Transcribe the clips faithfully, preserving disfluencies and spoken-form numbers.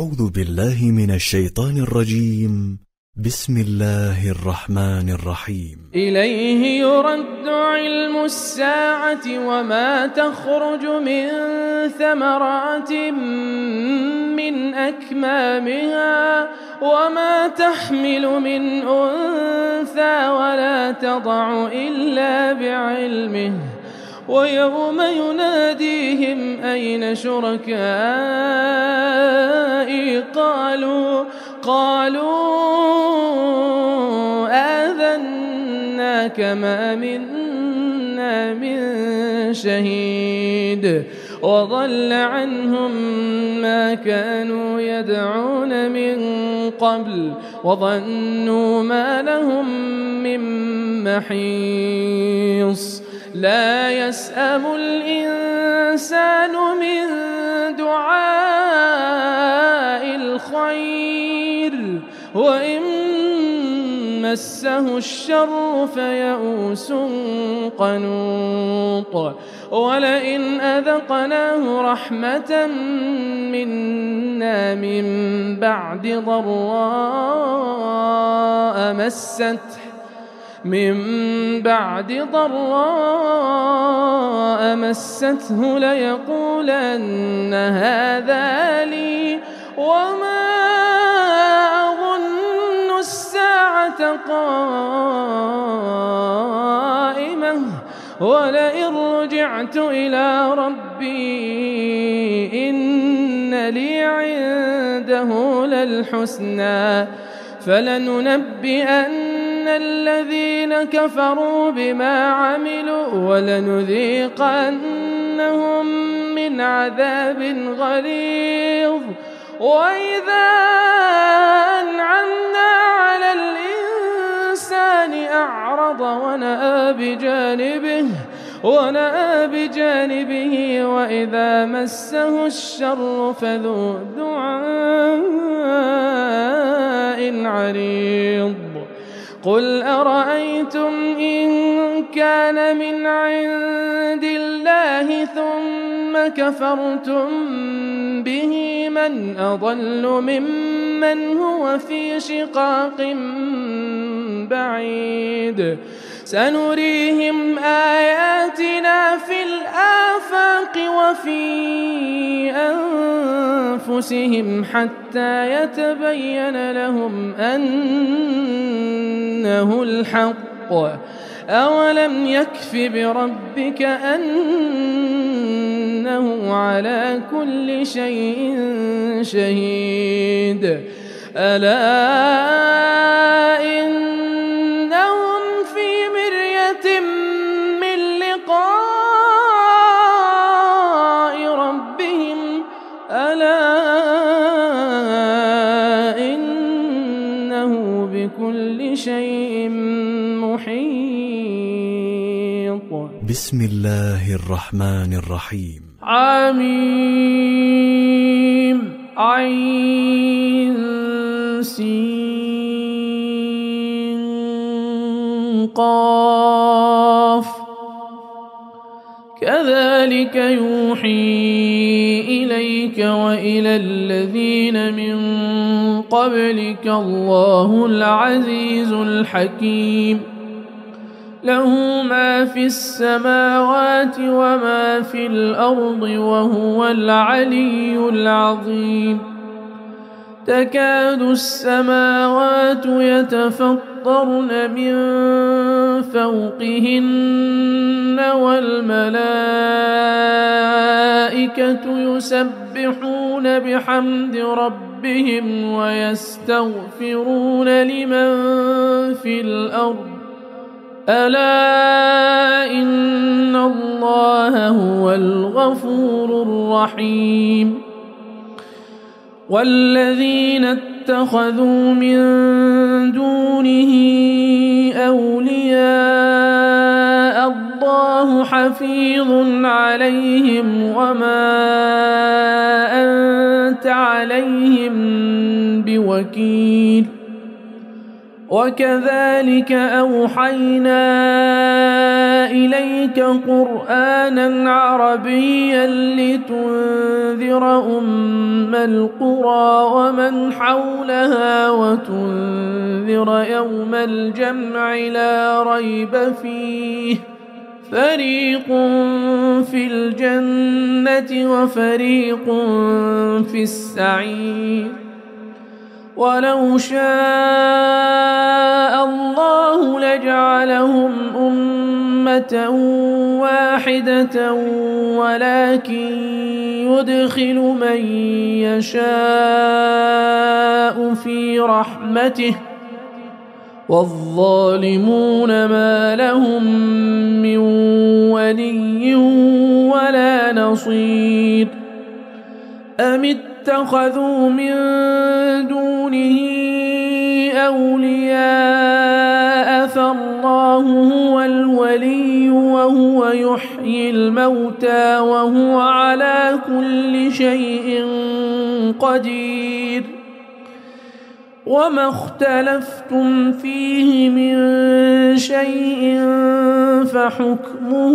أعوذ بالله من الشيطان الرجيم. بسم الله الرحمن الرحيم. إليه يرد علم الساعة وما تخرج من ثمرات من أكمامها وما تحمل من أنثى ولا تضع إلا بعلمه ويوم يناديهم أين شركائي قالوا قالوا آذناك ما منا من شهيد وضل عنهم ما كانوا يدعون من قبل وظنوا ما لهم من محيص لا يسأم الإنسان من دعاء الخير وإن مسه الشر فيئوس قنوط ولئن أذقناه رحمة منا من بعد ضراء مسته من بعد ضراء مسته ليقولن هذا لي وما أظن الساعة قائمة ولئن رجعت إلى ربي إن لي عنده للحسنى فلننبئن الذين كفروا بما عملوا ولنذيقنهم من عذاب غليظ وإذا أنعمنا على الإنسان أعرض ونأى بجانبه ونأى بجانبه وإذا مسه الشر فذو دعاء عريض قل أرأيتم إن كان من عند الله ثم كفرتم به من أضل ممن هو في شقاق بعيد سنريهم آياتنا في الآفاق وفي أنفسهم حتى يتبين لهم أنه الحق أولم يكف بربك أنه على كل شيء شهيد ألا إنهم في مرية من لقاء ربهم ألا إنه بكل شيء محيط. بسم الله الرحمن الرحيم. حميم عين سين قاف كذلك يوحي إليك وإلى الذين من قبلك الله العزيز الحكيم له ما في السماوات وما في الأرض وهو العلي العظيم تكاد السماوات يتفطرن من فوقهن والملائكة يسبحون بحمد ربهم ويستغفرون لمن في الأرض ألا إن الله هو الغفور الرحيم والذين اتخذوا من دونه أولياء الله حفيظ عليهم وما أنت عليهم بوكيل وكذلك أوحينا إليك قرآنا عربيا لتنذر أم القرى ومن حولها وتنذر يوم الجمع لا ريب فيه فريق في الجنة وفريق في السعير ولو شاء الله لجعلهم أمة واحدة ولكن يدخل من يشاء في رحمته والظالمون ما لهم من ولي ولا نصير أم اتخذوا من دونه أولياء فالله هو الولي وهو يحيي الموتى وهو على كل شيء قدير وما اختلفتم فيه من شيء فحكمه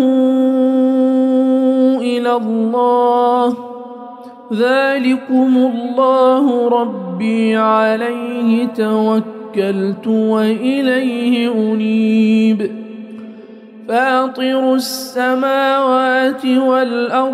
إلى الله ذلكم الله ربي عليه توكلت وإليه أنيب فاطر السماوات والأرض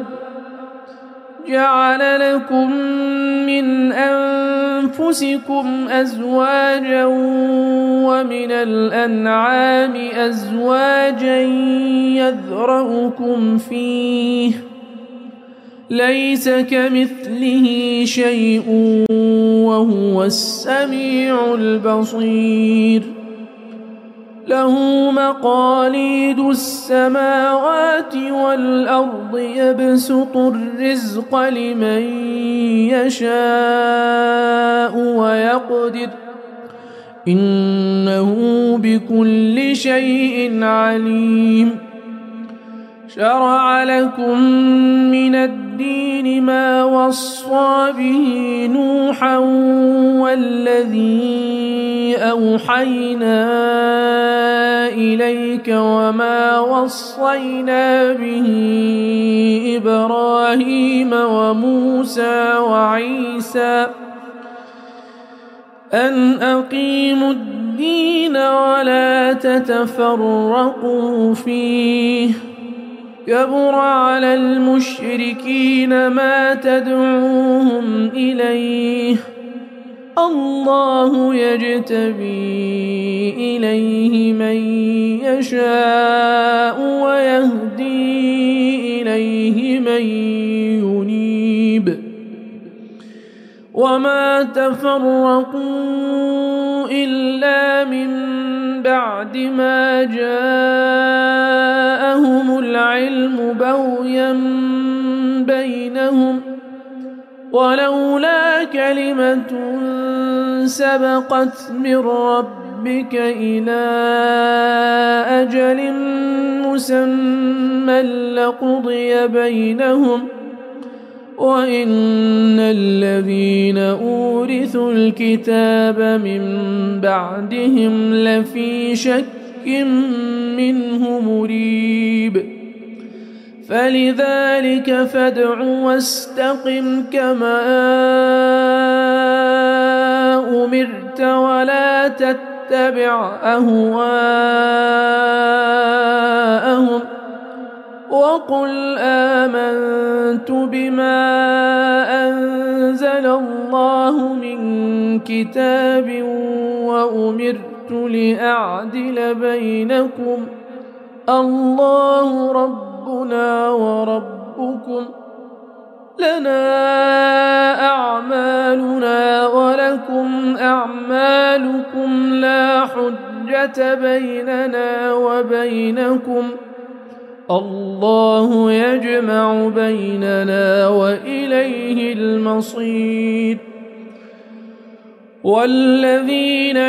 جعل لكم من أنفسكم أزواجا ومن الأنعام أزواجا يذرأكم فيه ليس كمثله شيء وهو السميع البصير له مقاليد السماوات والأرض يبسط الرزق لمن يشاء ويقدر إنه بكل شيء عليم شرع لكم من الدين ما وصى به نوحا والذي أوحينا إليك وما وصينا به إبراهيم وموسى وعيسى أن أقيموا الدين ولا تتفرقوا فيه كبر على المشركين ما تدعوهم إليه الله يجتبي إليه من يشاء ويهدي إليه من ينيب وما تفرقوا إلا من بعد ما جاءهم العلم بغيا بينهم ولولا كلمة سبقت من ربك إلى أجل مسمى لقضي بينهم وإن الذين أورثوا الكتاب من بعدهم لفي شك منه مريب فلذلك فادع واستقم كما أمرت ولا تتبع أهواءهم وقل آمنت بما أنزل الله من كتاب وأمرت لأعدل بينكم الله ربنا وربكم لنا أعمالنا ولكم أعمالكم لا حجة بيننا وبينكم الله يجمع بيننا وإليه المصير والذين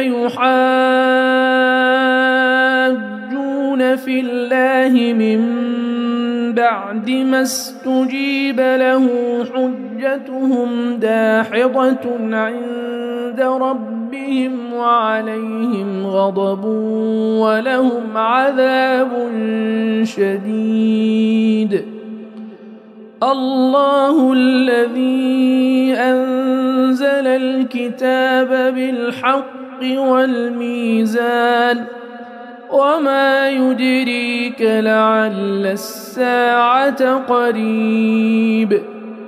يحاجون في الله من بعد ما استجيب له حجتهم داحضة عند ربهم وعليهم غضب ولهم عذاب شديد. الله الذي أنزل الكتاب بالحق والميزان وما يدريك لعل الساعة قريب.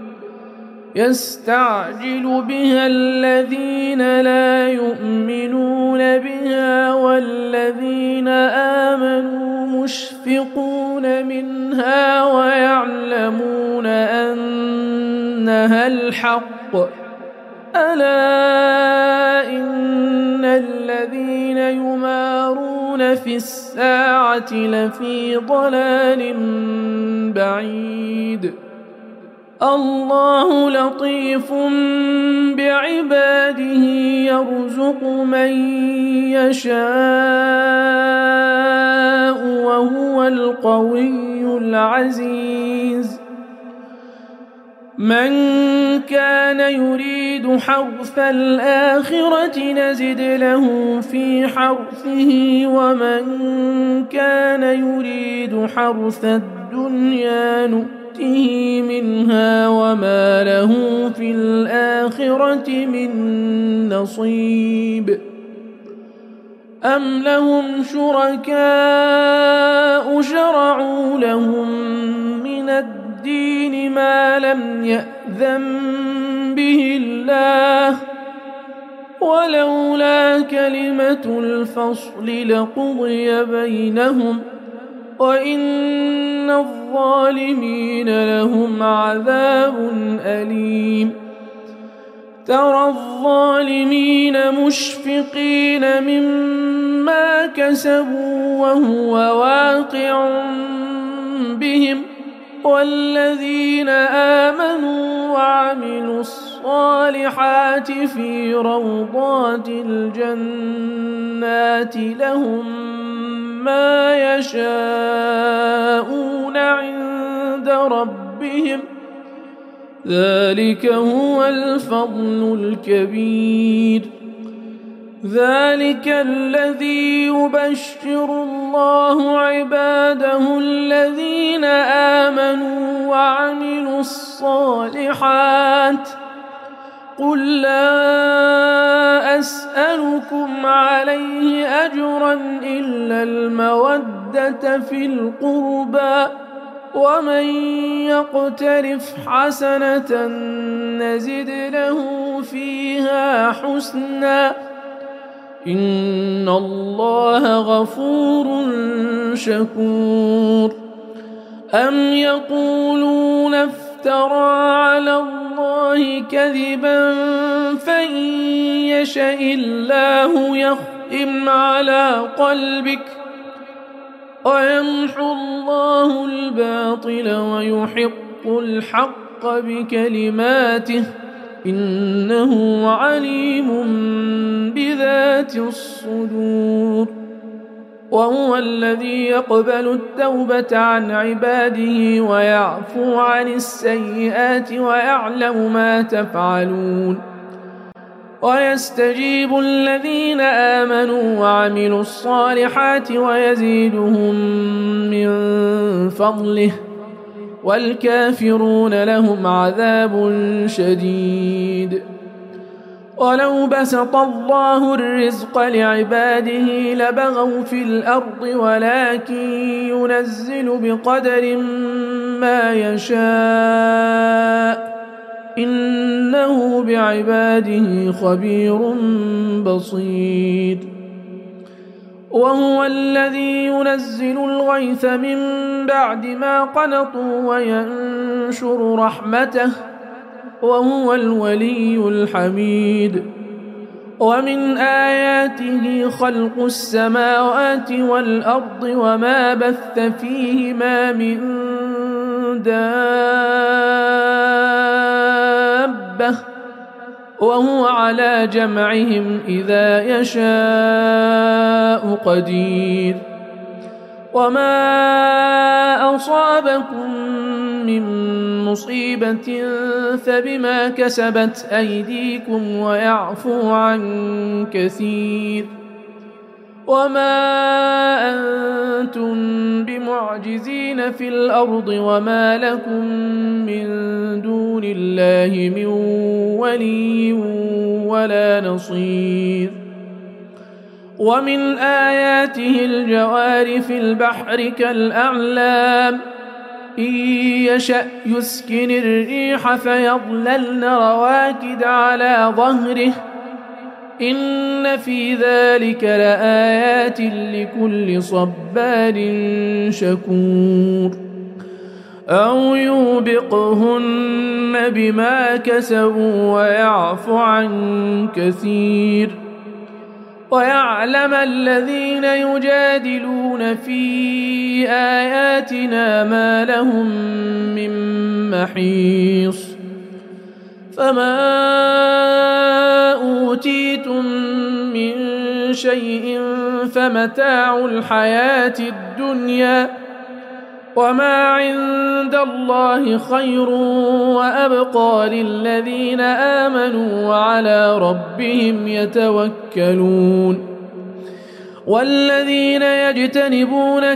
يستعجل بها الذين لا يؤمنون بها والذين آمنوا مشفقون منها ويعلمون أنها الحق. ألا إن الذين يمارون في الساعة لفي ضلال بعيد. الله لطيف بعباده يرزق من يشاء وهو القوي العزيز. من كان يريد حرث الآخرة نزد له في حرثه ومن كان يريد حرث الدنيا نؤته منها وما له في الآخرة من نصيب. أم لهم شركاء شرعوا لهم من الدين ما لم يأذن به الله ولولا كلمة الفصل لقضي بينهم وإن الظالمين لهم عذاب أليم. ترى الظالمين مشفقين مما كسبوا وهو واقع بهم والذين آمنوا وعملوا الصالحات في روضات الجنات لهم ما يشاءون عند ربهم ذلك هو الفضل الكبير. ذلك الذي يبشر الله عباده الذين آمنوا وعملوا الصالحات. قل لا أسألكم عليه أجرا إلا المودة في القربى ومن يقترف حسنة نزد له فيها حسنا إن الله غفور شكور. أم يقولون افترى على الله كذبا فإن يشأ الله يختم على قلبك ويمحو الله الباطل ويحق الحق بكلماته إنه عليم بذات الصدور. وهو الذي يقبل التوبة عن عباده ويعفو عن السيئات ويعلم ما تفعلون. ويستجيب الذين آمنوا وعملوا الصالحات ويزيدهم من فضله والكافرون لهم عذاب شديد. ولو بسط الله الرزق لعباده لبغوا في الأرض ولكن ينزل بقدر ما يشاء إنه بعباده خبير بصير. وهو الذي ينزل الغيث من بعد ما قنطوا وينشر رحمته وهو الولي الحميد. ومن آياته خلق السماوات والأرض وما بث فيهما من دابة وهو على جمعهم إذا يشاء قدير. وما أصابكم من مصيبة فبما كسبت أيديكم ويعفو عن كثير وما أنتم بمعجزين في الأرض وما لكم من دون الله من ولي ولا نصير ومن آياته الجوار في البحر كالأعلام إن يشأ يسكن الريح فيظللن رواكد على ظهره إن في ذلك لآيات لكل صبار شكور أو يوبقهن بما كسبوا ويعفو عن كثير ويعلم الذين يجادلون في آياتنا ما لهم من محيص فما أوتيتم من شيء فمتاع الحياة الدنيا وما عند الله خير وأبقى للذين آمنوا وعلى ربهم يتوكلون والذين يجتنبون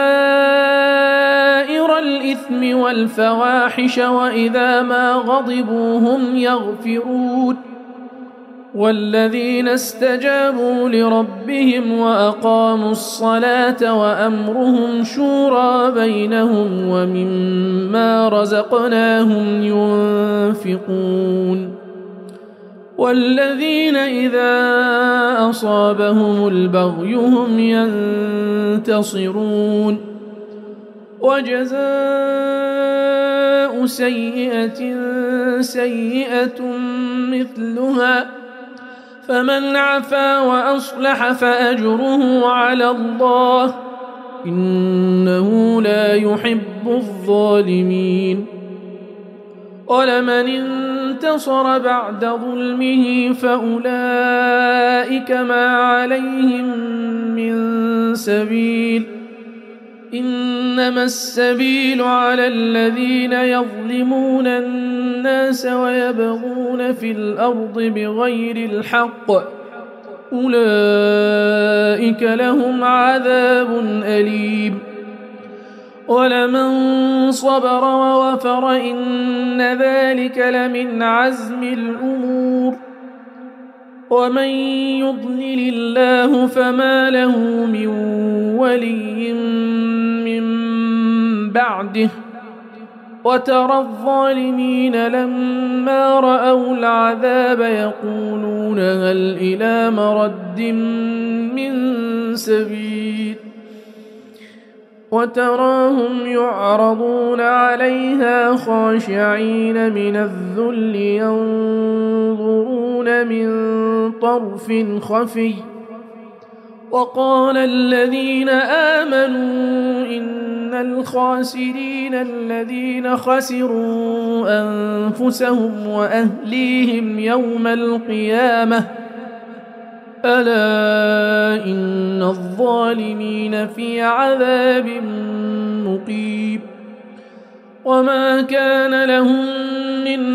كبائر الإثم والفواحش وإذا ما غضبوا هم يغفرون والذين استجابوا لربهم وأقاموا الصلاة وأمرهم شورى بينهم ومما رزقناهم ينفقون والذين إذا أصابهم البغي هم ينتصرون وجزاء سيئة سيئة مثلها فمن عفا وأصلح فأجره على الله إنه لا يحب الظالمين ولمن انتصر بعد ظلمه فأولئك ما عليهم من سبيل إنما السبيل على الذين يظلمون الناس ويبغون في الأرض بغير الحق أولئك لهم عذاب أليم ولمن صبر وغفر إن ذلك لمن عزم الأمور ومن يضلل الله فما له من ولي من بعده وترى الظالمين لما رأوا العذاب يقولون هل إلى مرد من سبيل وتراهم يعرضون عليها خاشعين من الذل ينظرون من طرف خفي وقال الذين آمنوا إن الخاسرين الذين خسروا أنفسهم وأهليهم يوم القيامة ألا إن الظالمين في عذاب مقيم وما كان لهم من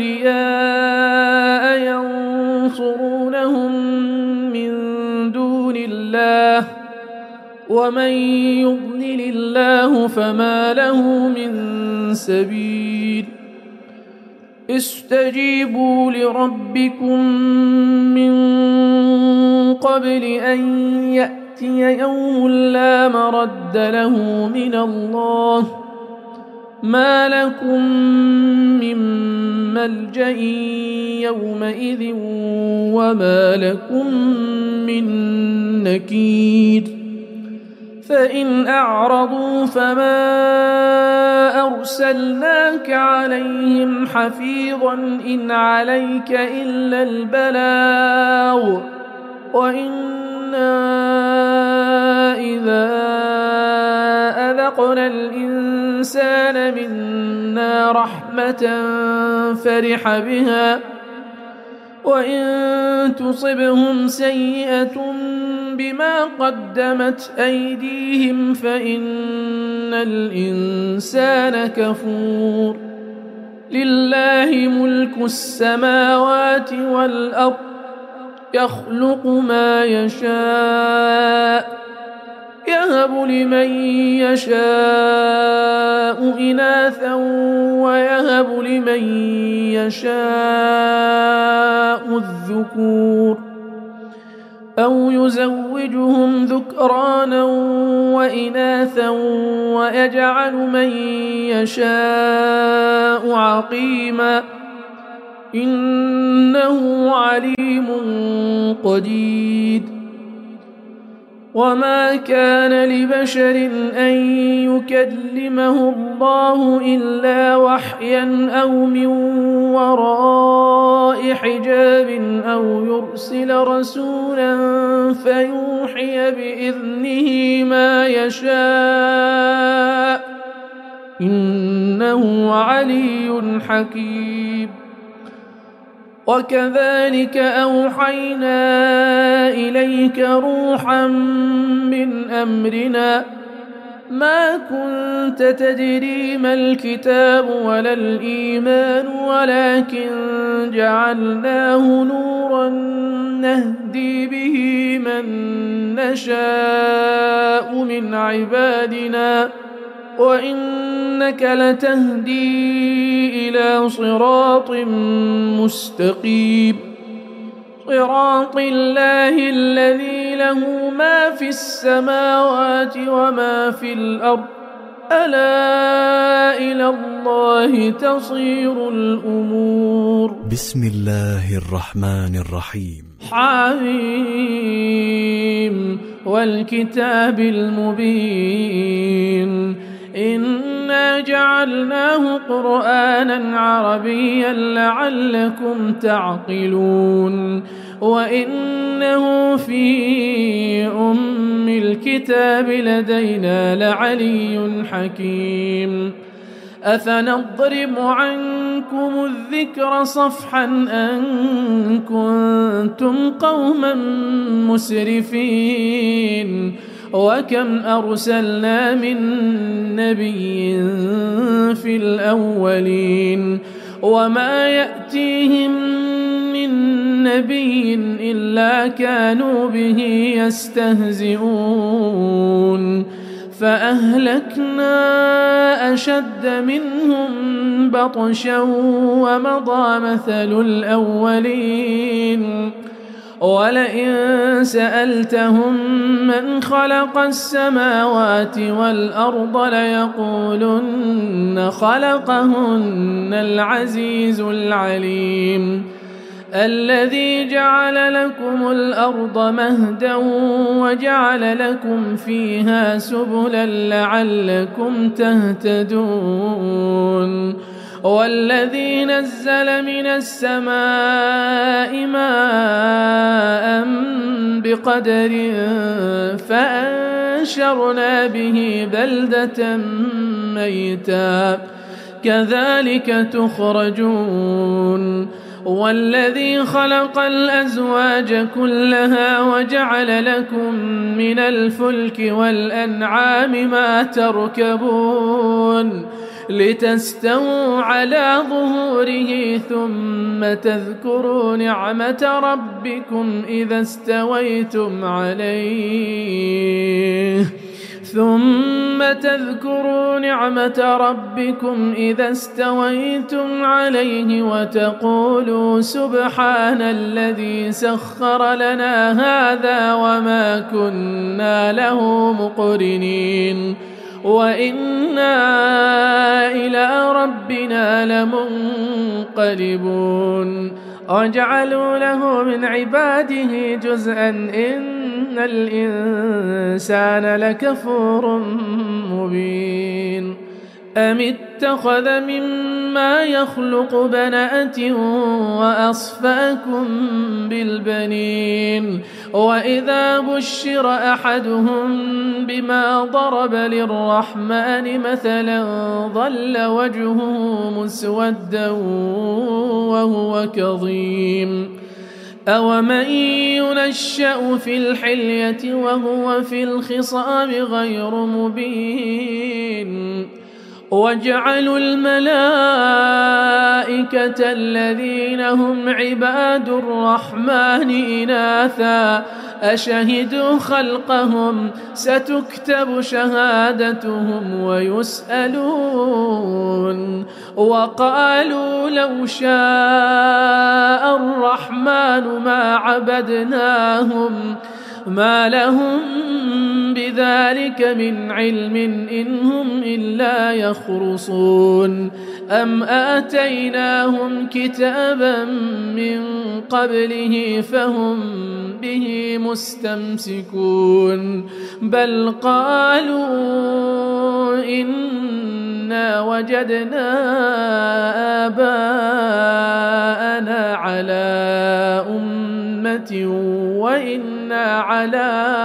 أولياء ينصرونهم من دون الله ومن يضلل الله فما له من سبيل استجيبوا لربكم من قبل أن يأتي يوم لا مرد له من الله ما لكم من ملجأ يومئذ وما لكم من نكير فإن أعرضوا فما أرسلناك عليهم حفيظا إن عليك إلا البلاغ وإنا إذا أذقنا الإنسان منا رحمة فرح بها وإن تصبهم سيئة بما قدمت أيديهم فإن الإنسان كفور لله ملك السماوات والأرض يخلق ما يشاء يهب لمن يشاء إناثا ويهب لمن يشاء الذكور أو يزوجهم ذكرانا وإناثا ويجعل من يشاء عقيما إنه عليم قدير. وما كان لبشر أن يكلمه الله إلا وحيا أو من وراء حجاب أو يرسل رسولا فيوحي بإذنه ما يشاء إنه علي حكيم. وكذلك أوحينا إليك روحا من أمرنا ما كنت تدري ما الكتاب ولا الإيمان ولكن جعلناه نورا نهدي به من نشاء من عبادنا وإنك لتهدي إلى صراط مستقيم صراط الله الذي له ما في السماوات وما في الأرض ألا إلى الله تصير الأمور. بسم الله الرحمن الرحيم. حميم والكتاب المبين إنا جعلناه قرآنا عربيا لعلكم تعقلون وإنه في أم الكتاب لدينا لعلي حكيم. أفنضرب عنكم الذكر صفحا أن كنتم قوما مسرفين وكم أرسلنا من نبي في الأولين وما يأتيهم من نبي إلا كانوا به يستهزئون فأهلكنا أشد منهم بطشا ومضى مثل الأولين ولئن سألتهم من خلق السماوات والأرض ليقولن خلقهن العزيز العليم الذي جعل لكم الأرض مهدا وجعل لكم فيها سبلا لعلكم تهتدون والذي نزل من السماء ماء بقدر فأنشرنا به بلدة ميتا كذلك تخرجون والذي خلق الأزواج كلها وجعل لكم من الفلك والأنعام ما تركبون لتستووا على ظهوره ثم تذكروا نعمة ربكم إذا استويتم عليه ثم تذكروا نعمة ربكم إذا استويتم عليه وتقولوا سبحان الذي سخر لنا هذا وما كنا له مقرنين وإنا إلى ربنا لمنقلبون وجعلوا له من عباده جزءا إن الإنسان لكفور مبين أم اتخذ مما يخلق بنات وأصفاكم بالبنين وإذا بشر أحدهم بما ضرب للرحمن مثلا ظل وجهه مسودا وهو كظيم أومن ينشأ في الحلية وهو في الخصام غير مبين وجعلوا الملائكة الذين هم عباد الرحمن إناثا أشهدوا خلقهم ستكتب شهادتهم ويسألون وقالوا لو شاء الرحمن ما عبدناهم ما لهم بذلك من علم إن هم إلا يخرصون أم آتيناهم كتابا من قبله فهم به مستمسكون بل قالوا إنا وجدنا آباءنا على أمة وإنا على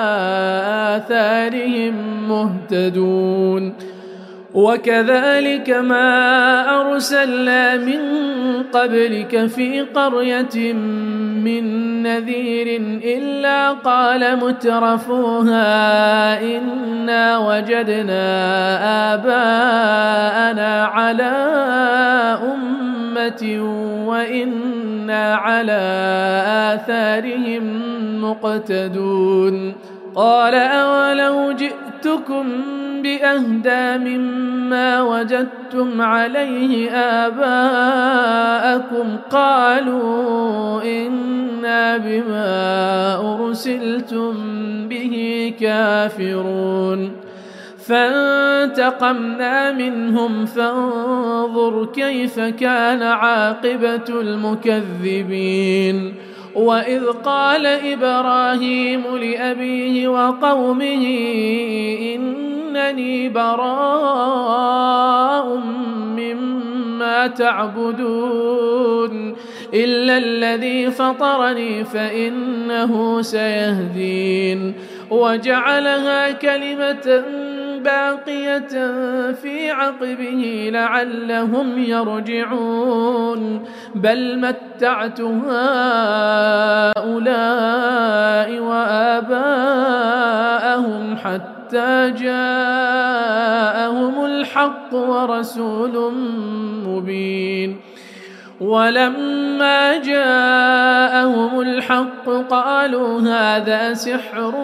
آثارهم مهتدون وكذلك ما أرسلنا من قبلك في قرية من نذير إلا قال مترفوها إنا وجدنا آباءنا على أمة وإنا على آثارهم مقتدون قال أولو جئتكم بأهدى مما وجدتم عليه آباءكم قالوا إنا بما أرسلتم به كافرون فانتقمنا منهم فانظر كيف كان عاقبة المكذبين وإذ قال إبراهيم لأبيه وقومه إنني براء مما تعبدون إلا الذي فطرني فإنه سيهدين وجعلها كلمة باقية في عقبه لعلهم يرجعون بل متعت هؤلاء وآباءهم حتى جاءهم الحق ورسول مبين ولما جاءهم الحق قالوا هذا سحر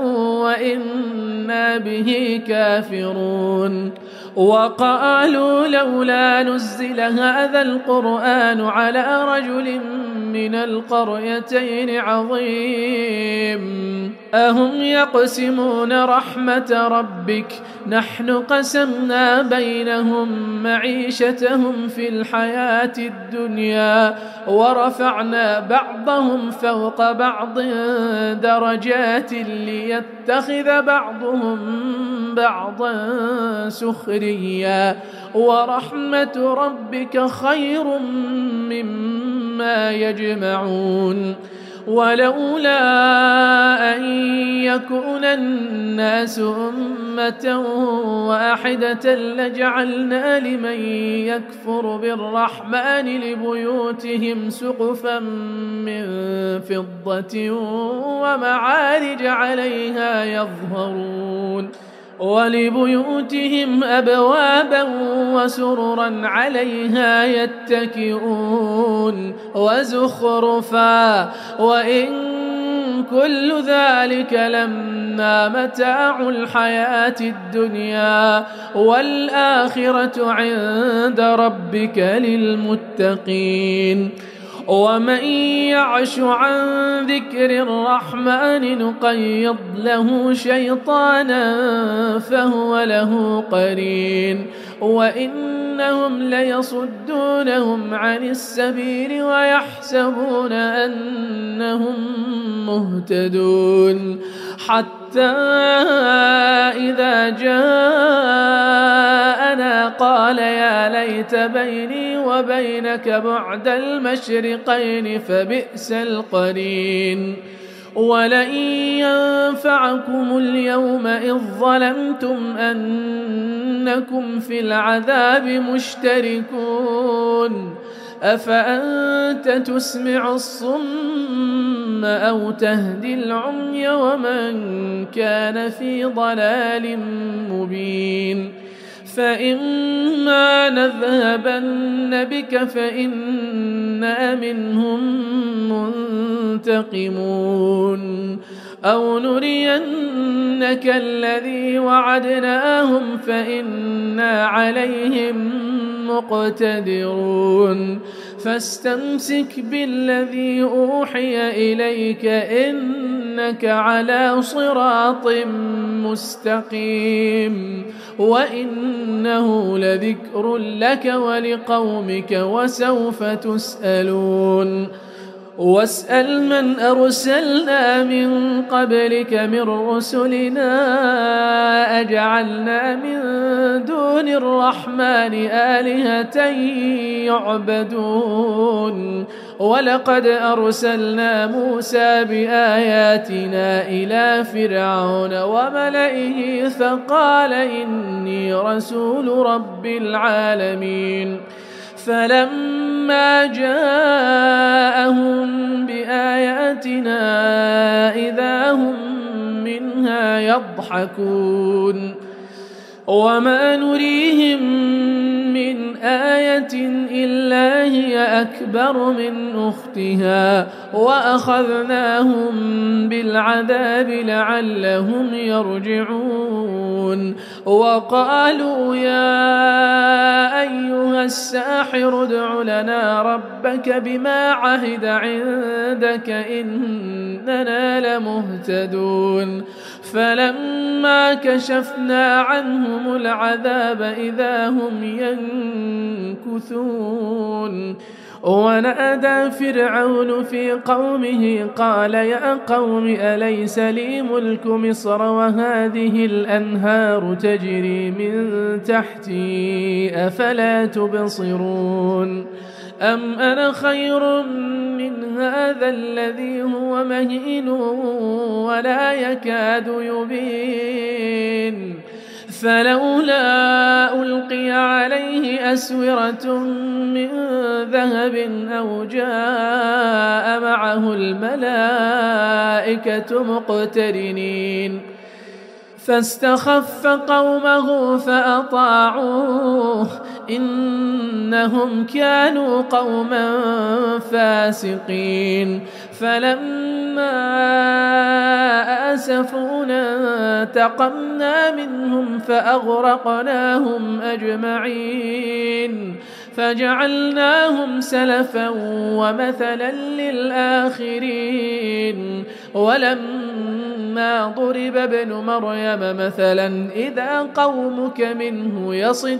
وإنا به كافرون وقالوا لولا نزل هذا القرآن على رجل من القريتين عظيم أهم يقسمون رحمة ربك نحن قسمنا بينهم معيشتهم في الحياة الدنيا ورفعنا بعضهم فوق بعض درجات ليتخذ بعضهم بعضا سخريا ورحمة ربك خير مما يجمعون ولولا أن يكون الناس أمة واحدة لجعلنا لمن يكفر بالرحمن لبيوتهم سقفا من فضة ومعارج عليها يظهرون ولبيوتهم أبوابا وسررا عليها يتكئون وزخرفا وإن كل ذلك لما متاع الحياة الدنيا والآخرة عند ربك للمتقين ومن يعش عن ذكر الرحمن نقيض له شيطانا فهو له قرين وإنهم ليصدونهم عن السبيل ويحسبون أنهم مهتدون حتى إذا جاءنا قال يا ليت بيني وبينك بعد المشرقين فبئس القرين ولئن ينفعكم اليوم إذ ظلمتم أنكم في العذاب مشتركون أفأنت تسمع الصم أو تهدي العمي ومن كان في ضلال مبين فإما نذهبن بك فإنا منهم منتقمون أو نرينك الذي وعدناهم فإنا عليهم مقتدرون فاستمسك بالذي أوحي إليك إنك على صراط مستقيم وإنه لذكر لك ولقومك وسوف تسألون واسأل من أرسلنا من قبلك من رسلنا أجعلنا من دون الرحمن آلهة يعبدون ولقد أرسلنا موسى بآياتنا إلى فرعون وملئه فقال إني رسول رب العالمين فلما جاءهم بآياتنا إذا هم منها يضحكون وما نريهم من آية إلا هي أكبر من أختها وأخذناهم بالعذاب لعلهم يرجعون وقالوا يا أيها الساحر ادع لنا ربك بما عهد عندك إننا لمهتدون فلما كشفنا عنهم العذاب إذا هم ينكثون ونادى فرعون في قومه قال يا قوم أليس لي ملك مصر وهذه الأنهار تجري من تحتي أفلا تبصرون أم أنا خير من هذا الذي هو مهين ولا يكاد يبين فلولا ألقي عليه أسورة من ذهب أو جاء معه الملائكة مقترنين فاستخف قومه فأطاعوه إنهم كانوا قوما فاسقين فلما آسفونا انتقمنا منهم فأغرقناهم أجمعين فجعلناهم سلفا ومثلا للآخرين ولما ضرب ابن مريم مثلا إذا قومك منه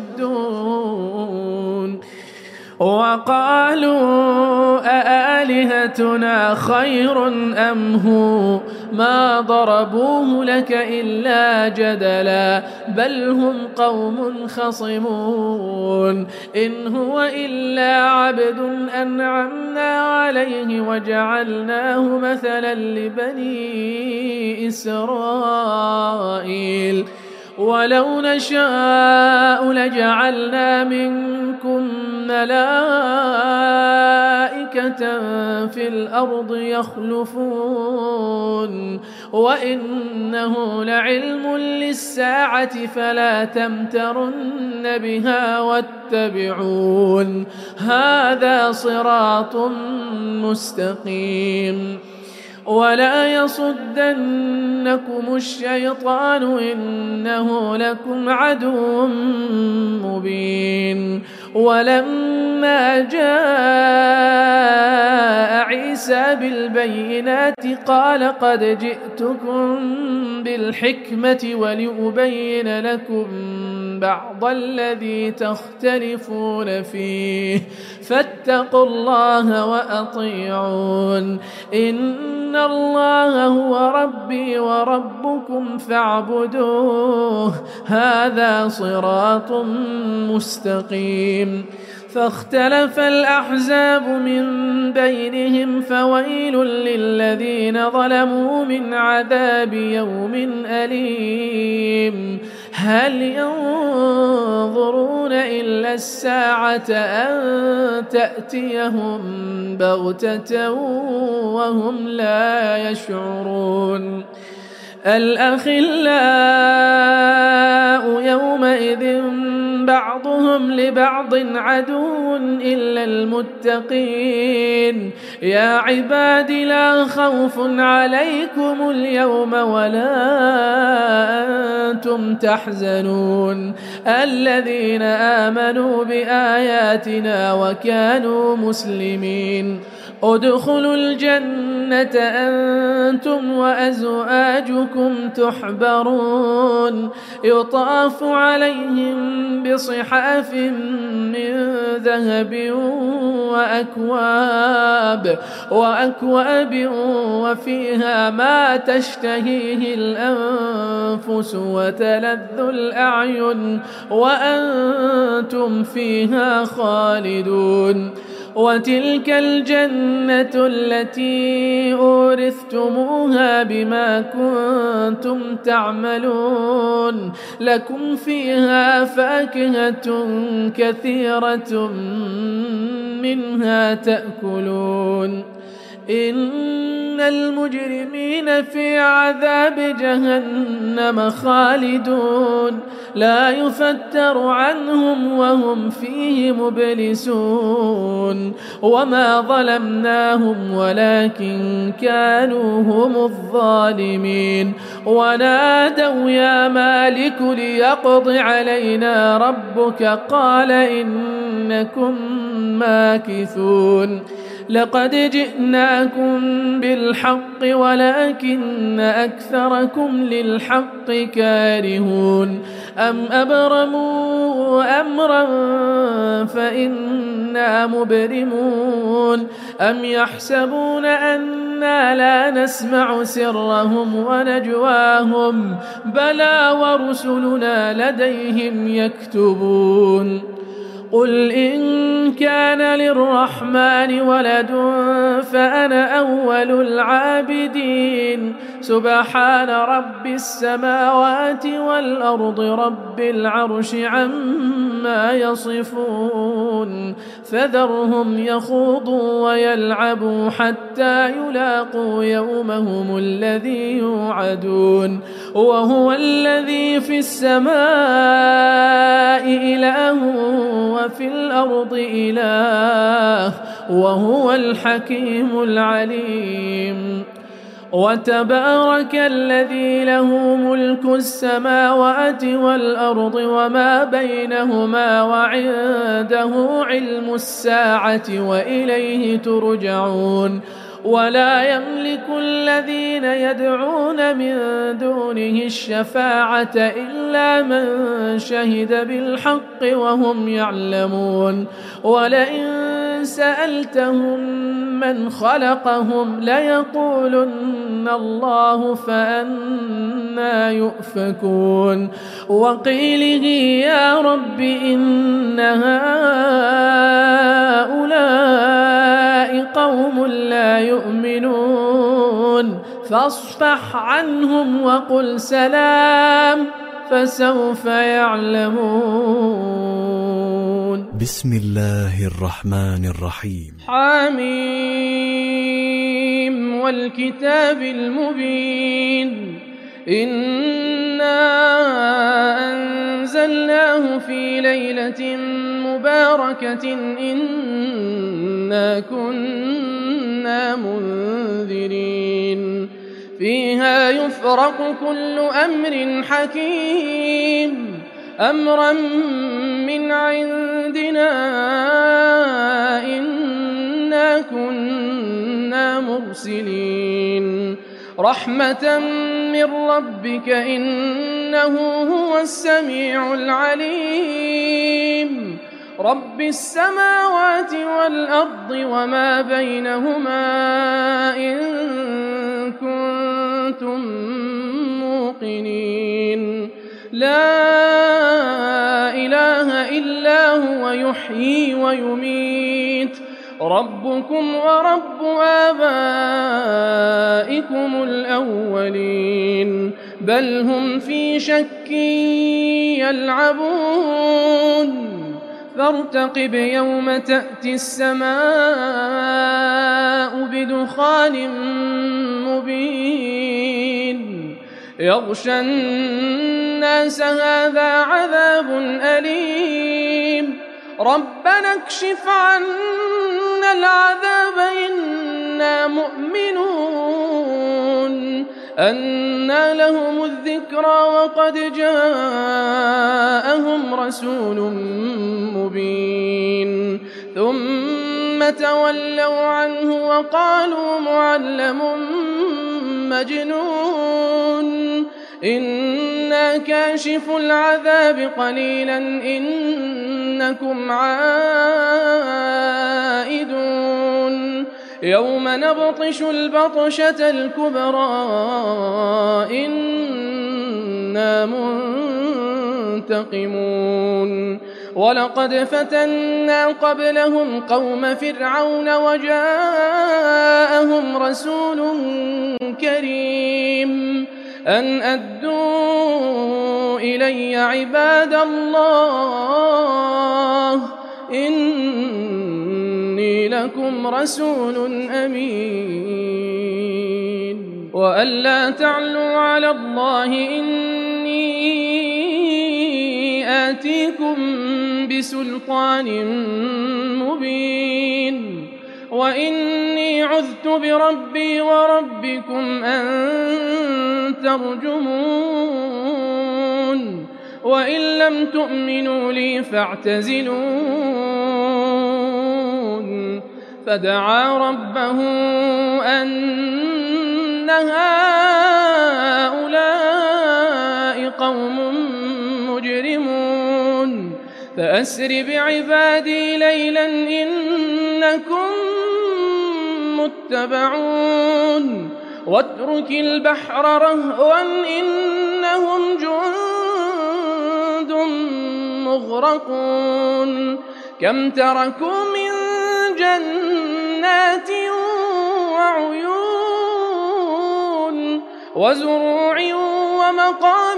يصدون وقالوا أآلهتنا خير أم هو ما ضربوه لك إلا جدلا بل هم قوم خصمون إن هو إلا عبد أنعمنا عليه وجعلناه مثلا لبني إسرائيل ولو نشاء لجعلنا منكم ملائكة في الأرض يخلفون وإنه لعلم للساعة فلا تمترن بها واتبعون هذا صراط مستقيم ولا يصدنكم الشيطان إنه لكم عدو مبين ولما جاء عيسى بالبينات قال قد جئتكم بالحكمة ولأبين لكم بعض الذي تختلفون فيه فاتقوا الله وأطيعون إن الله هو ربي وربكم فاعبدوه هذا صراط مستقيم فاختلف الأحزاب من بينهم فويل للذين ظلموا من عذاب يوم أليم هل ينظرون إلا الساعة أن تأتيهم بغتة وهم لا يشعرون الأخلاء يومئذ بعضهم لبعض عدو إلا المتقين يا عباد لا خوف عليكم اليوم ولا أنتم تحزنون الذين آمنوا بآياتنا وكانوا مسلمين ادخلوا الجنة أنتم وأزواجكم تحبرون يطاف عليهم بصحاف من ذهب وأكواب وأكواب وفيها ما تشتهيه الأنفس وتلذ الأعين وأنتم فيها خالدون وتلك الجنة التي أورثتموها بما كنتم تعملون لكم فيها فاكهة كثيرة منها تأكلون إن المجرمين في عذاب جهنم خالدون لا يفتر عنهم وهم فيه مبلسون وما ظلمناهم ولكن كانوا هم الظالمين ونادوا يا مالك ليقض علينا ربك قال إنكم ماكثون لقد جئناكم بالحق ولكن أكثركم للحق كارهون أم أبرموا أمرا فإنا مبرمون أم يحسبون أنا لا نسمع سرهم ونجواهم بلى ورسلنا لديهم يكتبون قل إن كان للرحمن ولد فأنا أول العابدين سبحان رب السماوات والأرض رب العرش عما يصفون فذرهم يخوضوا ويلعبوا حتى يلاقوا يومهم الذي يوعدون وهو الذي في السماء إله وفي الأرض إله وهو الحكيم العليم وتبارك الذي له ملك السماوات والأرض وما بينهما وعنده علم الساعة وإليه ترجعون ولا يملك الذين يدعون من دونه الشفاعة إلا من شهد بالحق وهم يعلمون ولئن سألتهم من خلقهم ليقولن الله فأنا يؤفكون وقيله يا رب إن هؤلاء قوم لا يؤمنون فاصفح عنهم وقل سلام فسوف يعلمون بسم الله الرحمن الرحيم حميم والكتاب المبين إنا أنزلناه في ليلة مباركة إنا كنا منذرين فيها يفرق كل أمر حكيم أمرا من عندنا إنا كنا مرسلين رحمة من ربك إنه هو السميع العليم رب السماوات والأرض وما بينهما إن كنتم موقنين لا إله إلا هو يحيي ويميت ربكم ورب آبائكم الأولين بل هم في شك يلعبون فارتقب يوم تأتي السماء بدخان مبين يغشى الناس هذا عذاب أليم ربنا اكشف عنا العذاب إنا مؤمنون أنى لهم الذكرى وقد جاءهم رسول مبين ثم تولوا عنه وقالوا معلم مجنون إنا كاشف العذاب قليلا إنكم عائدون يوم نبطش البطشة الكبرى إنا منتقمون ولقد فتنا قبلهم قوم فرعون وجاءهم رسول كريم أن أدوا إلي عباد الله إني لكم رسول أمين وأن لا تعلوا على الله إني آتيكم بسلطان مبين وإني عذت بربي وربكم أن ترجمون وإن لم تؤمنوا لي فاعتزلون فدعا ربه أن هؤلاء قوم مجرمون فأسر بعبادي ليلا إنكم متبعون واترك البحر رهوا إنهم جند مغرقون كم تركوا من جنات وعيون وزروع ومقام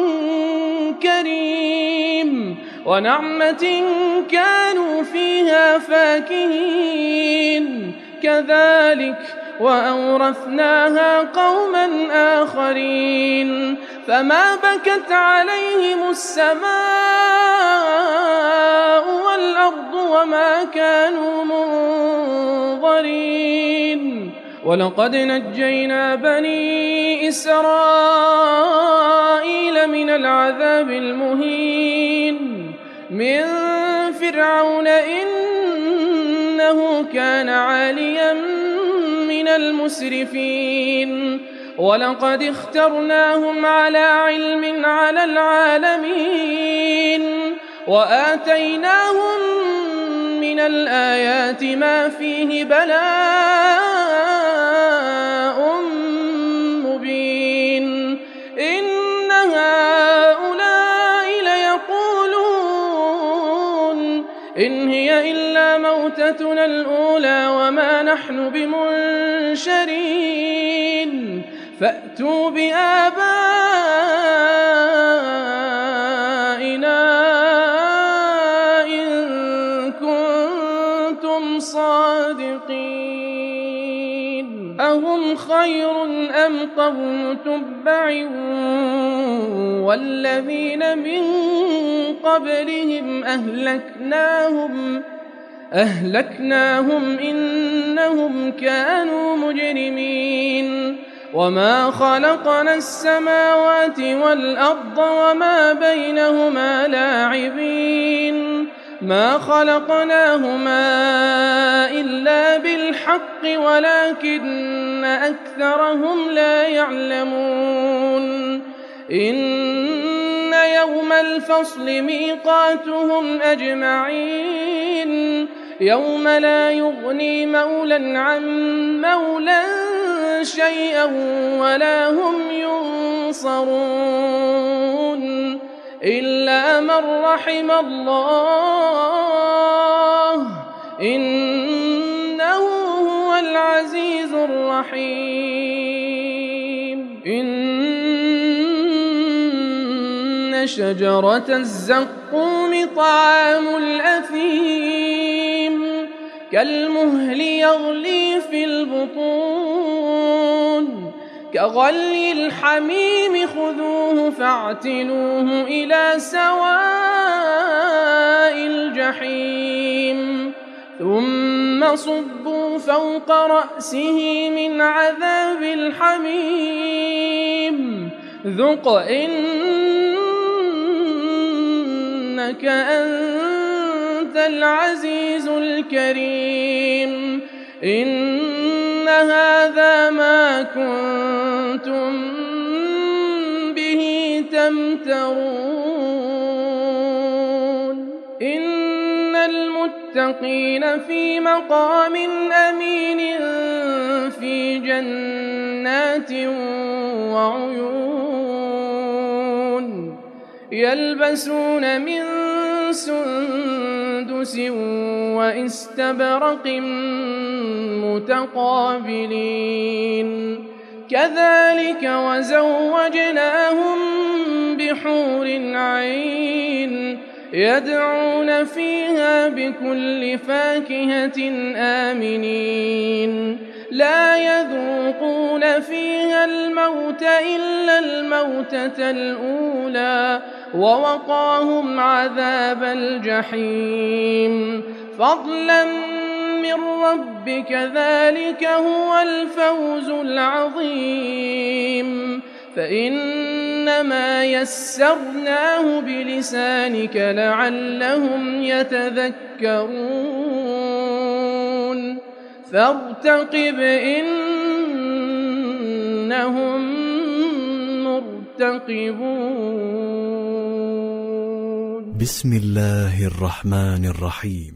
كريم ونعمة كانوا فيها فاكهين كذلك وأورثناها قوما آخرين فما بكت عليهم السماء والأرض وما كانوا منظرين ولقد نجينا بني إسرائيل من العذاب المهين من فرعون إنه كان عاليا من المسرفين ولقد اخترناهم على علم على العالمين وآتيناهم من الآيات ما فيه بلاء مبين إن هؤلاء ليقولون إن هي إلا موتتنا الأولى وما نحن بمنشرين فأتوا بآبائنا إن كنتم صادقين أهم خير أم قوم تبع والذين من قبلهم أهلكناهم أهلكناهم إنهم كانوا مجرمين وما خلقنا السماوات والأرض وما بينهما لاعبين ما خلقناهما إلا بالحق ولكن أكثرهم لا يعلمون إن يوم الفصل ميقاتهم أجمعين يوم لا يغني مولى عن مولى شيئا ولا هم ينصرون إلا من رحم الله إنه هو العزيز الرحيم إن شجرة الزقوم طعام الأثيم كالمهل يغلي في البطون كغلي الحميم خذوه فاعتلوه إلى سواء الجحيم ثم صبوا فوق رأسه من عذاب الحميم ذق إنك أنت العزيز الكريم إن هذا ما كنتم به تمترون إن المتقين في مقام أمين في جنات وعيون يلبسون من سندس واستبرق متقابلين كذلك وزوجناهم بحور عين يدعون فيها بكل فاكهة آمنين لا يذوقون فيها الموت إلا الموتة الأولى ووقاهم عذاب الجحيم فضلا من ربك ذلك هو الفوز العظيم فإنما يسرناه بلسانك لعلهم يتذكرون فارتقب إنهم مرتقبون بسم الله الرحمن الرحيم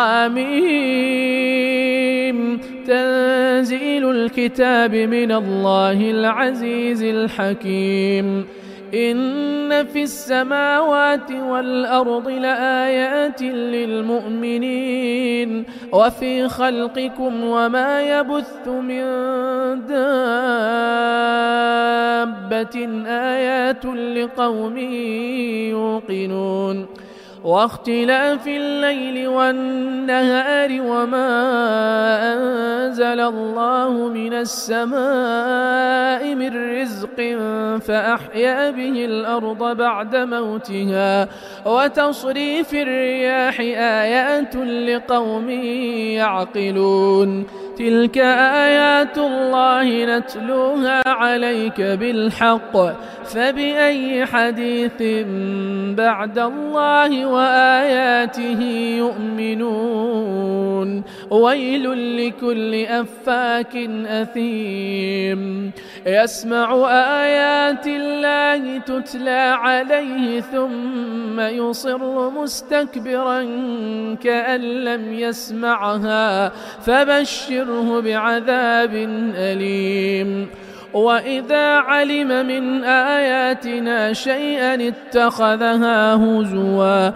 حميم تنزيل الكتاب من الله العزيز الحكيم إن في السماوات والأرض لآيات للمؤمنين وفي خلقكم وما يبث من دابة آيات لقوم يوقنون واختلاف الليل والنهار وما أنزل الله من السماء من رزق فأحيا به الأرض بعد موتها وتصريف الرياح آيات لقوم يعقلون تلك آيات الله نتلوها عليك بالحق فبأي حديث بعد الله وآياته يؤمنون ويل لكل أفاك أثيم يسمع آيات الله تتلى عليه ثم يصر مستكبرا كأن لم يسمعها فبشره بعذاب أليم وإذا علم من آياتنا شيئا اتخذها هزوا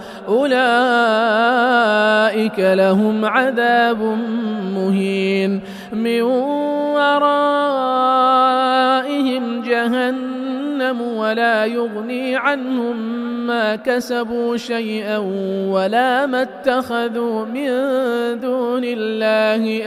أولئك لهم عذاب مهين من ورائهم جهنم ولا يغني عنهم ما كسبوا شيئا ولا ما اتخذوا من دون الله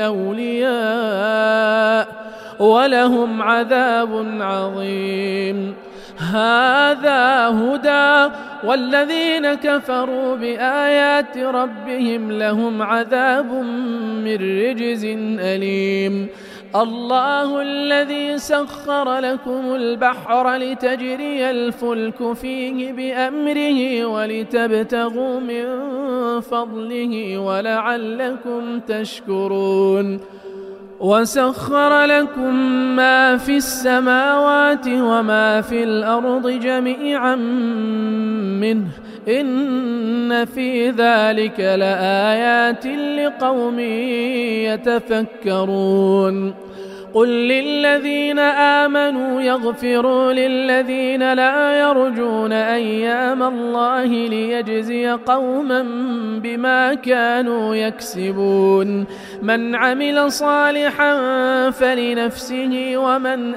أولياء ولهم عذاب عظيم هذا هدى والذين كفروا بآيات ربهم لهم عذاب من رجز أليم الله الذي سخر لكم البحر لتجري الفلك فيه بأمره ولتبتغوا من فضله ولعلكم تشكرون وسخر لكم ما في السماوات وما في الأرض جميعا منه إن في ذلك لآيات لقوم يتفكرون قل للذين آمنوا يغفروا للذين لا يرجون أيام الله ليجزي قوما بما كانوا يكسبون من عمل صالحا فلنفسه ومن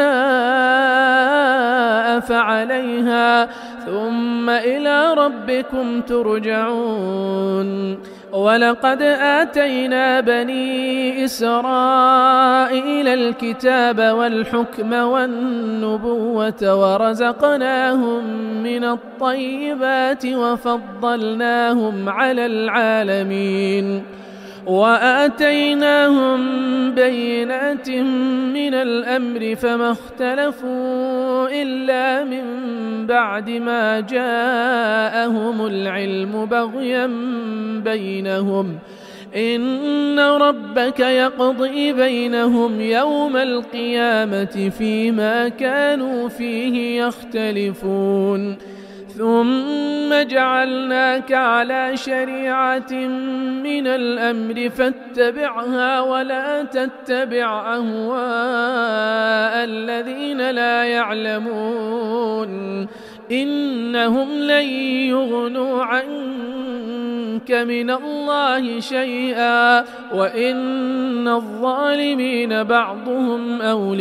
أساء فعليها ثم إلى ربكم ترجعون ولقد آتينا بني إسرائيل الكتاب والحكم والنبوة ورزقناهم من الطيبات وفضلناهم على العالمين وآتيناهم بينات من الأمر فما اختلفوا إلا من بعد ما جاءهم العلم بغيا بينهم إن ربك يقضي بينهم يوم القيامة فيما كانوا فيه يختلفون ثم جعلناك على شريعة من الأمر فاتبعها ولا تتبع أهواء الذين لا يعلمون إنهم لن يغنوا عنك من الله شيئا وإن الظالمين بعضهم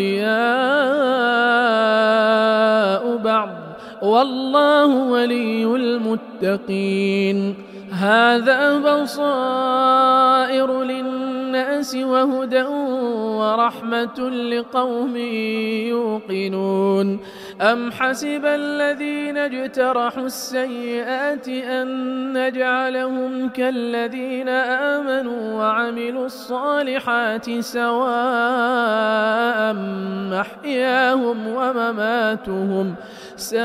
أولياء بعض والله ولي المتقين هذا بصائر للناس وهدى ورحمة لقوم يوقنون أم حسب الذين اجترحوا السيئات أن نجعلهم كالذين آمنوا وعملوا الصالحات سواء محياهم ومماتهم ساء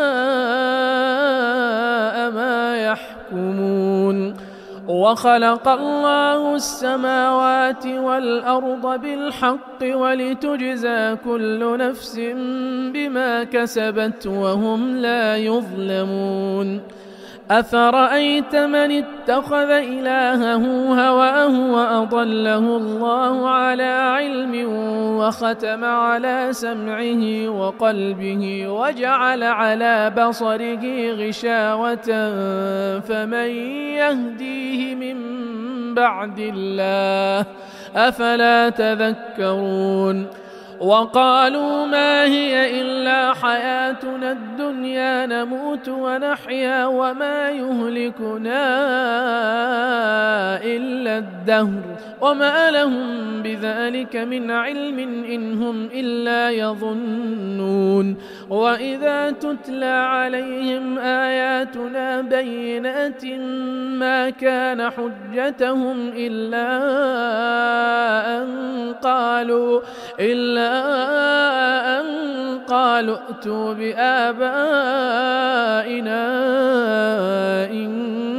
ما يحكمون وخلق الله السماوات والأرض بالحق ولتجزى كل نفس بما كسبت وهم لا يظلمون أفرأيت من اتخذ إلهه هواه وأضله الله على علم وختم على سمعه وقلبه وجعل على بصره غشاوة فمن يهديه من بعد الله أفلا تذكرون وقالوا ما هي إلا حياتنا الدنيا نموت ونحيا وما يهلكنا إلا الدهر وما لهم بذلك من علم إن هم إلا يظنون وإذا تتلى عليهم آياتنا بينات ما كان حجتهم إلا أن قالوا إلا أن قالوا ائتوا بآبائنا إن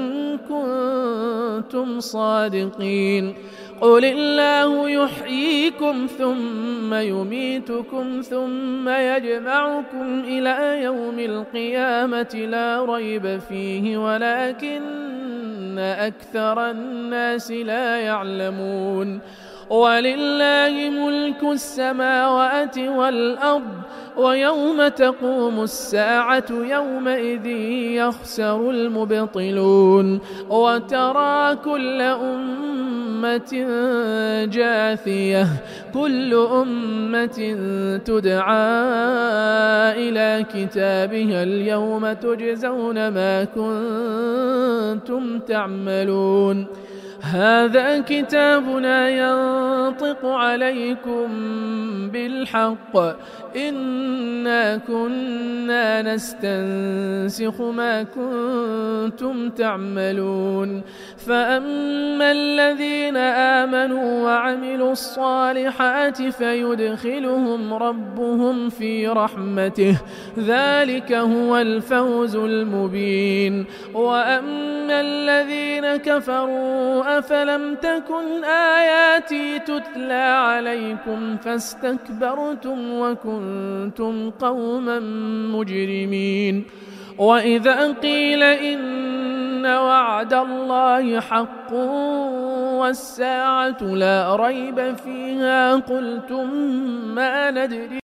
كنتم صادقين قل الله يحييكم ثم يميتكم ثم يجمعكم إلى يوم القيامة لا ريب فيه ولكن أكثر الناس لا يعلمون ولله ملك السماوات والأرض ويوم تقوم الساعة يومئذ يخسر المبطلون وترى كل أمة جاثية كل أمة تدعى إلى كتابها اليوم تجزون ما كنتم تعملون هذا كتابنا ينطق عليكم بالحق إنا كنا نستنسخ ما كنتم تعملون فأما الذين آمنوا وعملوا الصالحات فيدخلهم ربهم في رحمته ذلك هو الفوز المبين وأما الذين كفروا أفلم تكن آياتي تتلى عليكم فاستكبرتم وكنتم قوما مجرمين وإذا قيل إن وعد الله حق والساعة لا ريب فيها قلتم ما ندري